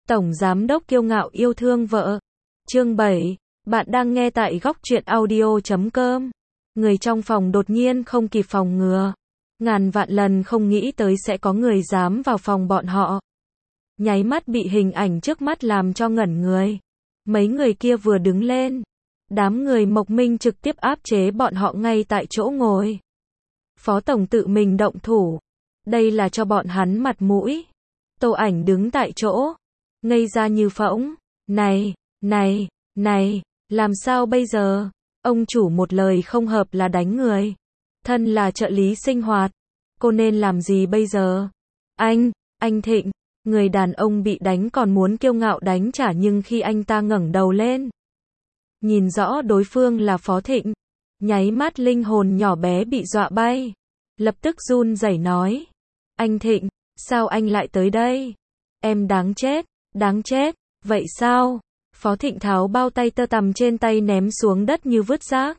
Tổng giám đốc kiêu ngạo yêu thương vợ. Chương 7. Bạn đang nghe tại góc truyện audio.com. Người trong phòng đột nhiên không kịp phòng ngừa. Ngàn vạn lần không nghĩ tới sẽ có người dám vào phòng bọn họ. Nháy mắt bị hình ảnh trước mắt làm cho ngẩn người. Mấy người kia vừa đứng lên. Đám người Mộc Minh trực tiếp áp chế bọn họ ngay tại chỗ ngồi. Phó tổng tự mình động thủ. Đây là cho bọn hắn mặt mũi. Tô Ảnh đứng tại chỗ. Ngây ra như phỗng. Này, làm sao bây giờ? Ông chủ một lời không hợp là đánh người. Thân là trợ lý sinh hoạt. Cô nên làm gì bây giờ? Anh Thịnh. Người đàn ông bị đánh còn muốn kiêu ngạo đánh trả, nhưng khi anh ta ngẩng đầu lên, nhìn rõ đối phương là Phó Thịnh, nháy mắt linh hồn nhỏ bé bị dọa bay. Lập tức run rẩy nói. Anh Thịnh, sao anh lại tới đây? Em đáng chết, vậy sao? Phó Thịnh tháo bao tay tơ tằm trên tay ném xuống đất như vứt rác.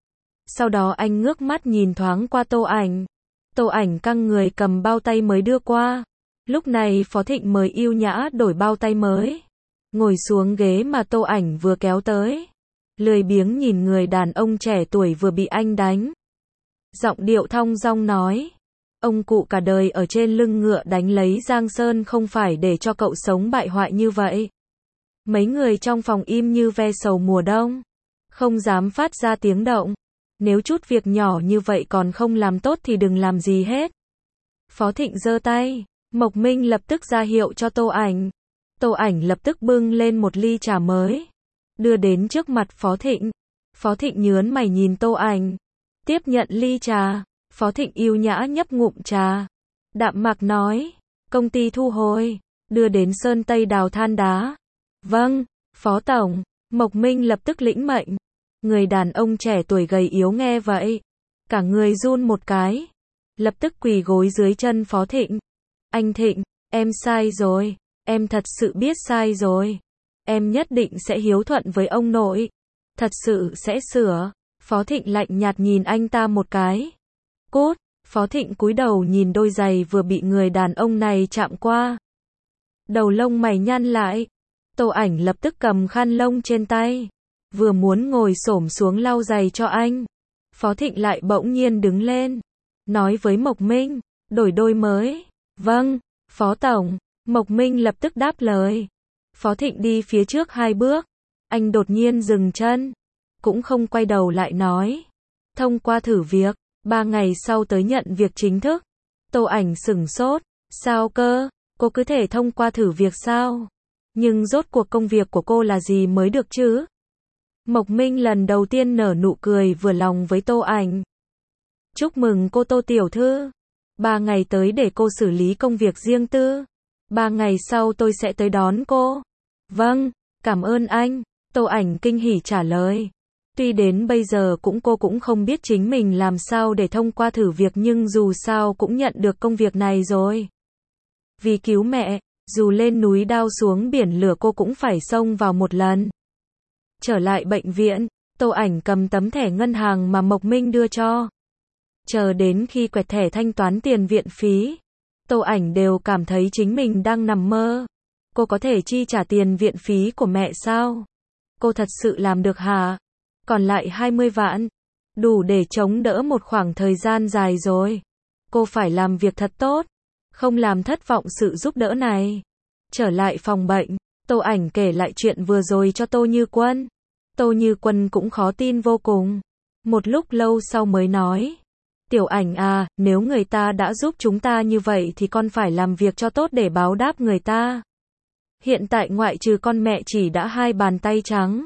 Sau đó anh ngước mắt nhìn thoáng qua Tô Ảnh. Tô Ảnh căng người cầm bao tay mới đưa qua. Lúc này Phó Thịnh mới yêu nhã đổi bao tay mới, ngồi xuống ghế mà Tô Ảnh vừa kéo tới. Lười biếng nhìn người đàn ông trẻ tuổi vừa bị anh đánh. Giọng điệu thong dong nói. Ông cụ cả đời ở trên lưng ngựa đánh lấy Giang Sơn không phải để cho cậu sống bại hoại như vậy. Mấy người trong phòng im như ve sầu mùa đông, không dám phát ra tiếng động. Nếu chút việc nhỏ như vậy còn không làm tốt thì đừng làm gì hết. Phó Thịnh giơ tay, Mộc Minh lập tức ra hiệu cho Tô Ảnh. Tô Ảnh lập tức bưng lên một ly trà mới, đưa đến trước mặt Phó Thịnh. Phó Thịnh nhướng mày nhìn Tô Ảnh, tiếp nhận ly trà. Phó Thịnh yêu nhã nhấp ngụm trà, đạm mạc nói, công ty thu hồi, đưa đến Sơn Tây đào than đá. Vâng, Phó Tổng. Mộc Minh lập tức lĩnh mệnh. Người đàn ông trẻ tuổi gầy yếu nghe vậy, cả người run một cái, lập tức quỳ gối dưới chân Phó Thịnh. Anh Thịnh, em sai rồi, em thật sự biết sai rồi. Em nhất định sẽ hiếu thuận với ông nội, thật sự sẽ sửa. Phó Thịnh lạnh nhạt nhìn anh ta một cái. Cút. Phó Thịnh cúi đầu nhìn đôi giày vừa bị người đàn ông này chạm qua. Đầu lông mày nhăn lại. Tô Ảnh lập tức cầm khăn lông trên tay, vừa muốn ngồi xổm xuống lau giày cho anh. Phó Thịnh lại bỗng nhiên đứng lên, nói với Mộc Minh, đổi đôi mới. Vâng, Phó Tổng. Mộc Minh lập tức đáp lời. Phó Thịnh đi phía trước 2 bước, anh đột nhiên dừng chân, cũng không quay đầu lại nói. Thông qua thử việc, 3 ngày sau tới nhận việc chính thức. Tô Ảnh sửng sốt. Sao cơ? Cô cứ thể thông qua thử việc sao? Nhưng rốt cuộc công việc của cô là gì mới được chứ? Mộc Minh lần đầu tiên nở nụ cười vừa lòng với Tô Ảnh. Chúc mừng cô Tô tiểu thư. 3 ngày tới để cô xử lý công việc riêng tư. 3 ngày sau tôi sẽ tới đón cô. Vâng, cảm ơn anh. Tô Ảnh kinh hỉ trả lời. Tuy đến bây giờ cô cũng không biết chính mình làm sao để thông qua thử việc, nhưng dù sao cũng nhận được công việc này rồi. Vì cứu mẹ, dù lên núi đao xuống biển lửa cô cũng phải xông vào một lần. Trở lại bệnh viện, Tô Ảnh cầm tấm thẻ ngân hàng mà Mộc Minh đưa cho. Chờ đến khi quẹt thẻ thanh toán tiền viện phí, Tô Ảnh đều cảm thấy chính mình đang nằm mơ. Cô có thể chi trả tiền viện phí của mẹ sao? Cô thật sự làm được hả? Còn lại 20 vạn, đủ để chống đỡ một khoảng thời gian dài rồi. Cô phải làm việc thật tốt, không làm thất vọng sự giúp đỡ này. Trở lại phòng bệnh, Tô Ảnh kể lại chuyện vừa rồi cho Tô Như Quân. Tô Như Quân cũng khó tin vô cùng. Một lúc lâu sau mới nói. Tiểu Ảnh à, nếu người ta đã giúp chúng ta như vậy thì con phải làm việc cho tốt để báo đáp người ta. Hiện tại ngoại trừ con, mẹ chỉ đã 2 bàn tay trắng.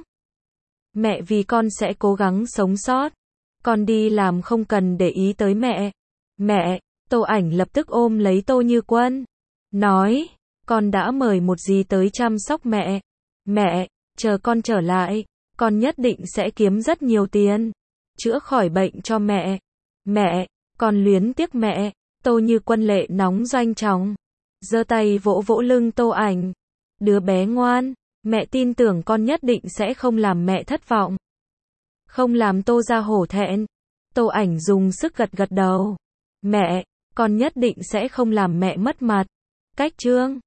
Mẹ vì con sẽ cố gắng sống sót. Con đi làm không cần để ý tới mẹ. Mẹ. Tô Ảnh lập tức ôm lấy Tô Như Quân, nói, con đã mời một dì tới chăm sóc mẹ. Mẹ, chờ con trở lại, con nhất định sẽ kiếm rất nhiều tiền, chữa khỏi bệnh cho mẹ. Mẹ, con luyến tiếc mẹ. Tô Như Quân lệ nóng doanh trọng, giơ tay vỗ vỗ lưng Tô Ảnh. Đứa bé ngoan, mẹ tin tưởng con nhất định sẽ không làm mẹ thất vọng, không làm Tô gia hổ thẹn. Tô Ảnh dùng sức gật gật đầu. Mẹ, con nhất định sẽ không làm mẹ mất mặt. Cách chương